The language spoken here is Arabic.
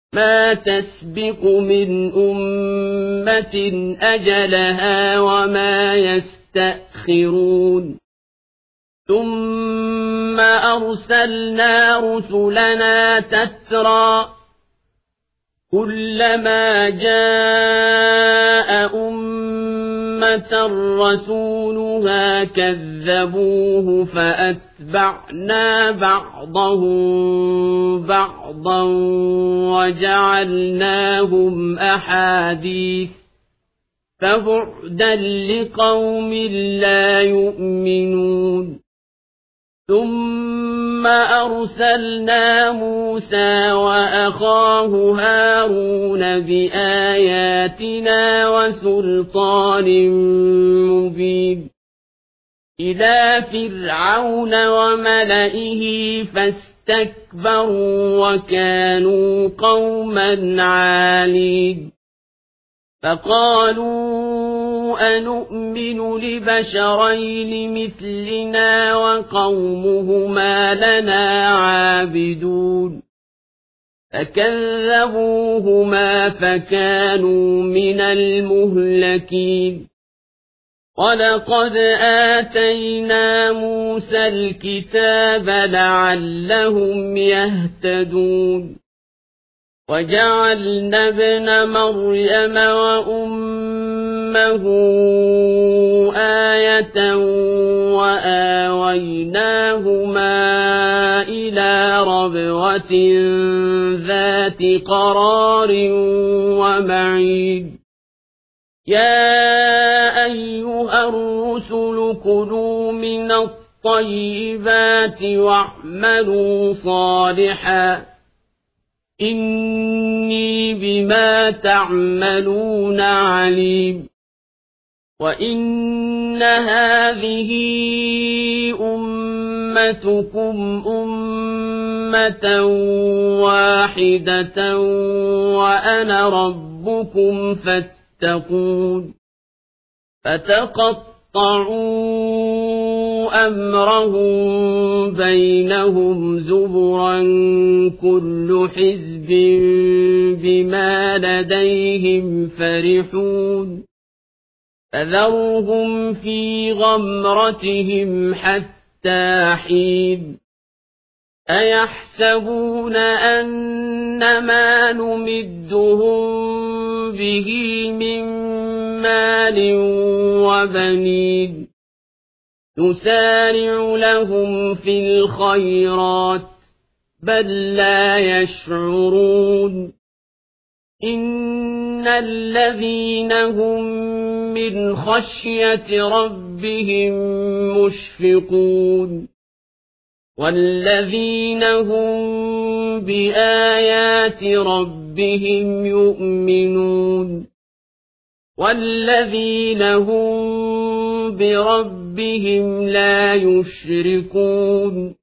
ما تسبق من أمة أجلها وما يستأخرون ثم أرسلنا رسلنا تترى كلما جاء أمة رسولها كذبوه فأتبعنا بعضهم بعضا وجعلناهم أحاديث فبعدا لقوم لا يؤمنون ثم أرسلنا موسى وأخاه هارون بآياتنا وسلطان مبين إلى فرعون وملئه فاستكبروا وكانوا قوما عالين فقالوا أنؤمن لبشرين مثلنا وقومهما لنا عابدون فكذبوهما فكانوا من المهلكين ولقد آتينا موسى الكتاب لعلهم يهتدون وجعلنا ابن مريم وأمه آية وآويناهما إلى ربوة ذات قرار ومعين يا أيها الرسل كلوا من الطيبات واعملوا صالحا إني بما تعملون عليم وإن هذه أمتكم أمة واحدة وأنا ربكم فاتقون فتقطعوا أمرهم بينهم زبرا كل حزب بما لديهم فرحون فذرهم في غمرتهم حتى حين أيحسبون أن ما نمدهم به من مال وبنين نسارع لهم في الخيرات بل لا يشعرون إن الذين هم من خشية ربهم مشفقون والذين هم بآيات ربهم يؤمنون والذين هم بربهم لا يشركون